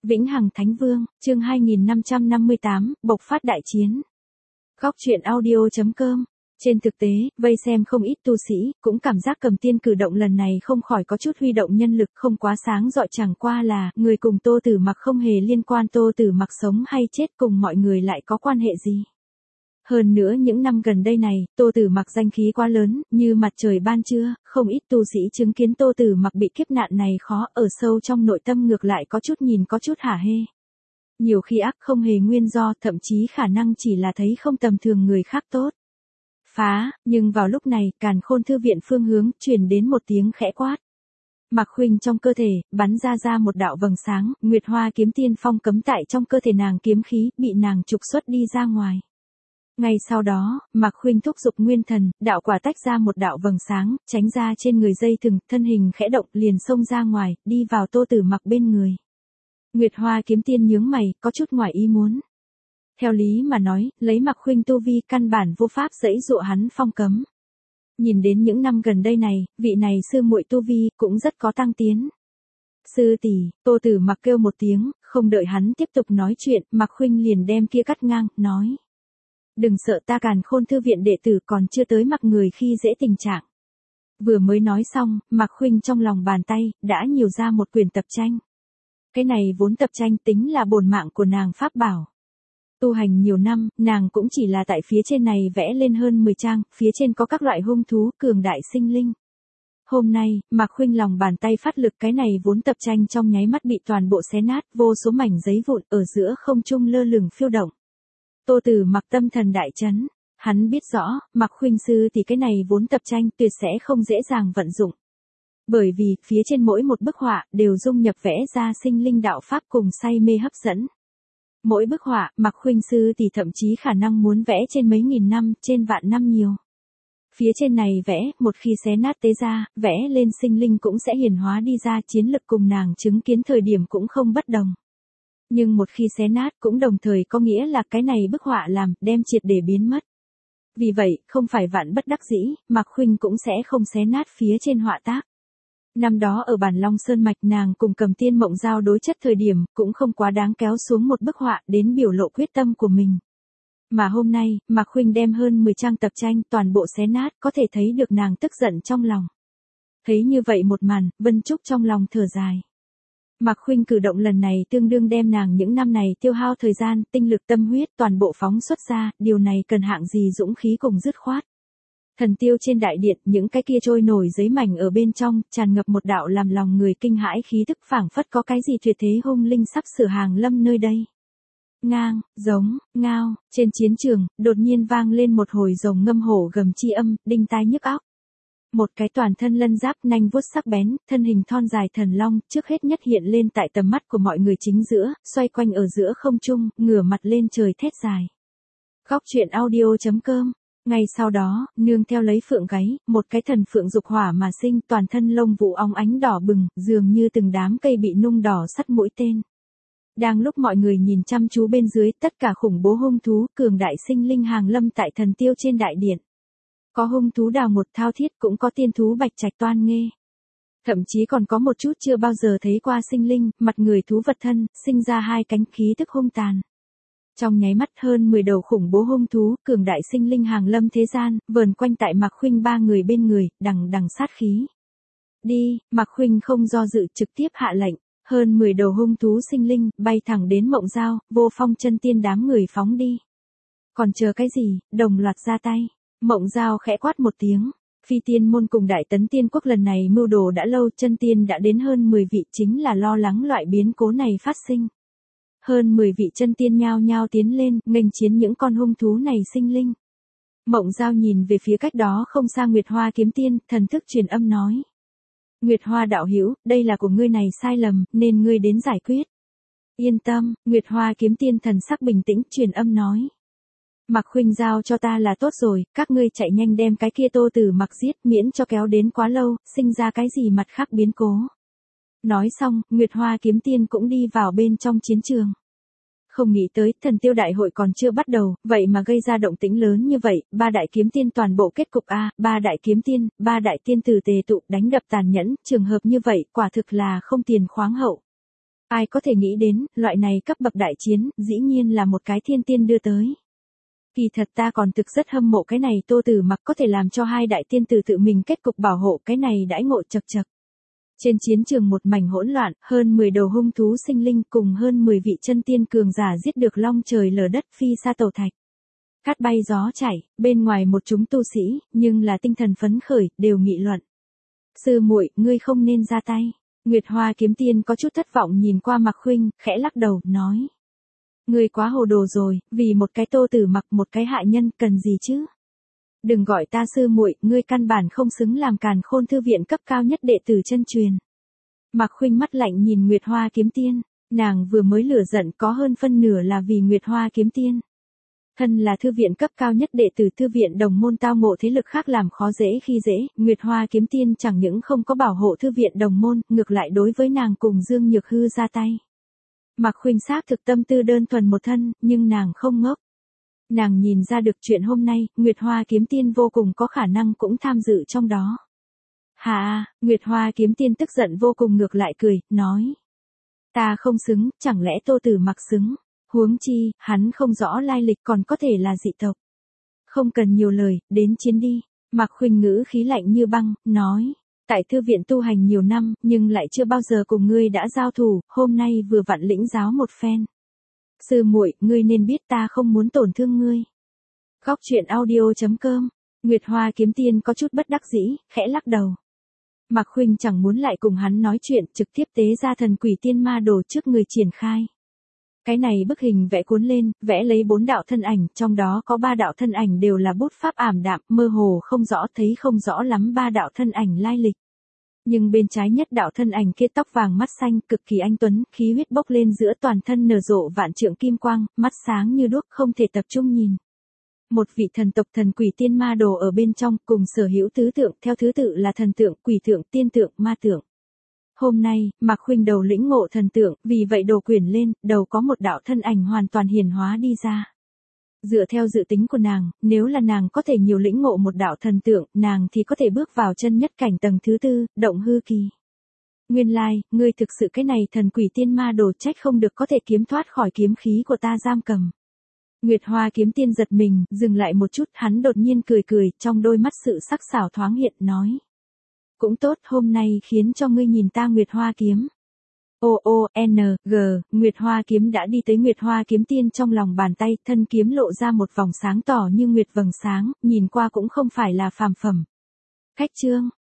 Vĩnh Hằng Thánh Vương, chương 2558, bộc phát đại chiến. Góc truyện audio.com. Trên thực tế, vây xem không ít tu sĩ, cũng cảm giác Cầm Tiên cử động lần này không khỏi có chút huy động nhân lực không quá sáng rọi, chẳng qua là, người cùng Tô Tử Mặc không hề liên quan, Tô Tử Mặc sống hay chết cùng mọi người lại có quan hệ gì. Hơn nữa những năm gần đây này, Tô Tử Mặc danh khí quá lớn, như mặt trời ban trưa, không ít tu sĩ chứng kiến Tô Tử Mặc bị kiếp nạn này khó, ở sâu trong nội tâm ngược lại có chút nhìn có chút hả hê. Nhiều khi ác không hề nguyên do, thậm chí khả năng chỉ là thấy không tầm thường người khác tốt. Phá, nhưng vào lúc này, Càn Khôn thư viện phương hướng, truyền đến một tiếng khẽ quát. Mạc Khuynh trong cơ thể, bắn ra một đạo vầng sáng, Nguyệt Hoa kiếm tiên phong cấm tại trong cơ thể nàng kiếm khí, bị nàng trục xuất đi ra ngoài. Ngay sau đó, Mạc Khuynh thúc giục nguyên thần, đạo quả tách ra một đạo vầng sáng, tránh ra trên người dây thừng, thân hình khẽ động liền xông ra ngoài, đi vào Tô Tử Mặc bên người. Nguyệt Hoa kiếm tiên nhướng mày, có chút ngoài ý muốn. Theo lý mà nói, lấy Mạc Khuynh tu vi căn bản vô pháp giãy dụa hắn phong cấm. Nhìn đến những năm gần đây này, vị này sư muội tu vi cũng rất có tăng tiến. Sư tỷ, Tô Tử Mặc kêu một tiếng, không đợi hắn tiếp tục nói chuyện, Mạc Khuynh liền đem kia cắt ngang, nói. Đừng sợ, ta Càn Khôn thư viện đệ tử còn chưa tới mặc người khi dễ tình trạng. Vừa mới nói xong, Mạc Khuynh trong lòng bàn tay, đã nhiều ra một quyển tập tranh. Cái này vốn tập tranh tính là bổn mạng của nàng pháp bảo. Tu hành nhiều năm, nàng cũng chỉ là tại phía trên này vẽ lên hơn 10 trang, phía trên có các loại hung thú, cường đại sinh linh. Hôm nay, Mạc Khuynh lòng bàn tay phát lực, cái này vốn tập tranh trong nháy mắt bị toàn bộ xé nát, vô số mảnh giấy vụn ở giữa không trung lơ lửng phiêu động. Tô Tử Mặc tâm thần đại chấn, hắn biết rõ, Mạc Khuynh sư thì cái này vốn tập tranh tuyệt sẽ không dễ dàng vận dụng. Bởi vì, phía trên mỗi một bức họa, đều dung nhập vẽ ra sinh linh đạo pháp cùng say mê hấp dẫn. Mỗi bức họa, Mạc Khuynh sư thì thậm chí khả năng muốn vẽ trên mấy nghìn năm, trên vạn năm nhiều. Phía trên này vẽ, một khi xé nát tế ra, vẽ lên sinh linh cũng sẽ hiển hóa đi ra, chiến lực cùng nàng chứng kiến thời điểm cũng không bất đồng. Nhưng một khi xé nát cũng đồng thời có nghĩa là cái này bức họa làm, đem triệt để biến mất. Vì vậy, không phải vạn bất đắc dĩ, Mạc Khuynh cũng sẽ không xé nát phía trên họa tác. Năm đó ở Bản Long Sơn Mạch nàng cùng Cầm Tiên Mộng Giao đối chất thời điểm, cũng không quá đáng kéo xuống một bức họa đến biểu lộ quyết tâm của mình. Mà hôm nay, Mạc Khuynh đem hơn 10 trang tập tranh toàn bộ xé nát, có thể thấy được nàng tức giận trong lòng. Thấy như vậy một màn, Vân Trúc trong lòng thở dài. Mạc Khuynh cử động lần này tương đương đem nàng những năm này tiêu hao thời gian, tinh lực tâm huyết toàn bộ phóng xuất ra, điều này cần hạng gì dũng khí cùng dứt khoát. Thần tiêu trên đại điện, những cái kia trôi nổi giấy mảnh ở bên trong, tràn ngập một đạo làm lòng người kinh hãi khí tức, phảng phất có cái gì tuyệt thế hung linh sắp sửa hàng lâm nơi đây. Ngang, giống, ngao, trên chiến trường, đột nhiên vang lên một hồi rồng ngâm hổ gầm chi âm, đinh tai nhức óc. Một cái toàn thân lân giáp nanh vuốt sắc bén, thân hình thon dài thần long, trước hết nhất hiện lên tại tầm mắt của mọi người chính giữa, xoay quanh ở giữa không trung, ngửa mặt lên trời thét dài. Góc truyện audio.com. Ngay sau đó, nương theo lấy phượng gáy, một cái thần phượng dục hỏa mà sinh, toàn thân lông vũ óng ánh đỏ bừng, dường như từng đám cây bị nung đỏ sắt mũi tên. Đang lúc mọi người nhìn chăm chú bên dưới, tất cả khủng bố hung thú, cường đại sinh linh hàng lâm tại thần tiêu trên đại điện. Có hung thú đào một thao thiết, cũng có tiên thú bạch trạch toan nghê. Thậm chí còn có một chút chưa bao giờ thấy qua sinh linh, mặt người thú vật thân, sinh ra hai cánh khí tức hung tàn. Trong nháy mắt hơn 10 đầu khủng bố hung thú, cường đại sinh linh hàng lâm thế gian, vờn quanh tại Mạc Khuynh ba người bên người, đằng đằng sát khí. Đi, Mạc Khuynh không do dự trực tiếp hạ lệnh, hơn 10 đầu hung thú sinh linh, bay thẳng đến Mộng Giao, Vô Phong chân tiên đám người phóng đi. Còn chờ cái gì, đồng loạt ra tay. Mộng Giao khẽ quát một tiếng, Phi Tiên môn cùng Đại Tấn Tiên quốc lần này mưu đồ đã lâu, chân tiên đã đến hơn 10 vị, chính là lo lắng loại biến cố này phát sinh. Hơn 10 vị chân tiên nhao nhao tiến lên, nghênh chiến những con hung thú này sinh linh. Mộng Giao nhìn về phía cách đó không xa Nguyệt Hoa kiếm tiên, thần thức truyền âm nói. Nguyệt Hoa đạo hữu, đây là của ngươi này sai lầm, nên ngươi đến giải quyết. Yên tâm, Nguyệt Hoa kiếm tiên thần sắc bình tĩnh, truyền âm nói. Mạc Khuynh giao cho ta là tốt rồi, các ngươi chạy nhanh đem cái kia Tô Tử Mặc giết, miễn cho kéo đến quá lâu, sinh ra cái gì mặt khác biến cố. Nói xong, Nguyệt Hoa kiếm tiên cũng đi vào bên trong chiến trường. Không nghĩ tới, thần tiêu đại hội còn chưa bắt đầu, vậy mà gây ra động tĩnh lớn như vậy, ba đại kiếm tiên toàn bộ kết cục a, ba đại kiếm tiên, ba đại tiên tử tề tụ, đánh đập tàn nhẫn, trường hợp như vậy, quả thực là không tiền khoáng hậu. Ai có thể nghĩ đến, loại này cấp bậc đại chiến, dĩ nhiên là một cái thiên tiên đưa tới. Kỳ thật ta còn thực rất hâm mộ cái này Tô Tử Mặc có thể làm cho hai đại tiên tử tự mình kết cục bảo hộ cái này đãi ngộ chật chật. Trên chiến trường một mảnh hỗn loạn, hơn 10 đầu hung thú sinh linh cùng hơn 10 vị chân tiên cường giả giết được long trời lở đất phi sa tẩu thạch. Cát bay gió chảy, bên ngoài một chúng tu sĩ, nhưng là tinh thần phấn khởi, đều nghị luận. Sư muội, ngươi không nên ra tay. Nguyệt Hoa kiếm tiên có chút thất vọng nhìn qua Mạc Khuynh, khẽ lắc đầu, nói. Ngươi quá hồ đồ rồi, vì một cái Tô Tử Mặc một cái hạ nhân cần gì chứ? Đừng gọi ta sư muội, ngươi căn bản không xứng làm Càn Khôn thư viện cấp cao nhất đệ tử chân truyền. Mạc Khuynh mắt lạnh nhìn Nguyệt Hoa kiếm tiên, nàng vừa mới lửa giận có hơn phân nửa là vì Nguyệt Hoa kiếm tiên. Thân là thư viện cấp cao nhất đệ tử thư viện đồng môn tao ngộ thế lực khác làm khó dễ khi dễ, Nguyệt Hoa kiếm tiên chẳng những không có bảo hộ thư viện đồng môn, ngược lại đối với nàng cùng Dương Nhược Hư ra tay. Mạc Khuynh xác thực tâm tư đơn thuần một thân, nhưng nàng không ngốc. Nàng nhìn ra được chuyện hôm nay, Nguyệt Hoa kiếm tiên vô cùng có khả năng cũng tham dự trong đó. Hà, Nguyệt Hoa kiếm tiên tức giận vô cùng ngược lại cười, nói. Ta không xứng, chẳng lẽ Tô Tử Mặc xứng? Huống chi, hắn không rõ lai lịch còn có thể là dị tộc. Không cần nhiều lời, đến chiến đi. Mạc Khuynh ngữ khí lạnh như băng, nói. Tại thư viện tu hành nhiều năm, nhưng lại chưa bao giờ cùng ngươi đã giao thủ, hôm nay vừa vặn lĩnh giáo một phen. Sư muội, ngươi nên biết ta không muốn tổn thương ngươi. Góc truyện audio.com. Nguyệt Hoa kiếm tiên có chút bất đắc dĩ, khẽ lắc đầu. Mạc Khuynh chẳng muốn lại cùng hắn nói chuyện, trực tiếp tế ra thần quỷ tiên ma đồ trước người triển khai. Cái này bức hình vẽ cuốn lên, vẽ lấy 4 đạo thân ảnh, trong đó có 3 đạo thân ảnh đều là bút pháp ảm đạm, mơ hồ không rõ, thấy không rõ lắm 3 đạo thân ảnh lai lịch. Nhưng bên trái nhất đạo thân ảnh kia tóc vàng mắt xanh, cực kỳ anh tuấn, khí huyết bốc lên giữa toàn thân nở rộ vạn trượng kim quang, mắt sáng như đuốc không thể tập trung nhìn. Một vị thần tộc thần quỷ tiên ma đồ ở bên trong, cùng sở hữu tứ tượng, theo thứ tự là thần tượng, quỷ tượng, tiên tượng, ma tượng. Hôm nay, Mạc Khuynh đầu lĩnh ngộ thần tượng, vì vậy đồ quyển lên, đầu có một đạo thân ảnh hoàn toàn hiển hóa đi ra. Dựa theo dự tính của nàng, nếu là nàng có thể nhiều lĩnh ngộ một đạo thần tượng, nàng thì có thể bước vào chân nhất cảnh tầng thứ 4, động hư kỳ. Nguyên lai, ngươi thực sự cái này thần quỷ tiên ma đồ trách không được có thể kiếm thoát khỏi kiếm khí của ta giam cầm. Nguyệt Hoa kiếm tiên giật mình, dừng lại một chút, hắn đột nhiên cười cười, trong đôi mắt sự sắc sảo thoáng hiện, nói. Cũng tốt, hôm nay khiến cho ngươi nhìn ta Nguyệt Hoa kiếm. O-O-N-G, Nguyệt Hoa kiếm đã đi tới Nguyệt Hoa kiếm tiên trong lòng bàn tay, thân kiếm lộ ra một vòng sáng tỏ như nguyệt vầng sáng, nhìn qua cũng không phải là phàm phẩm. Khách chương.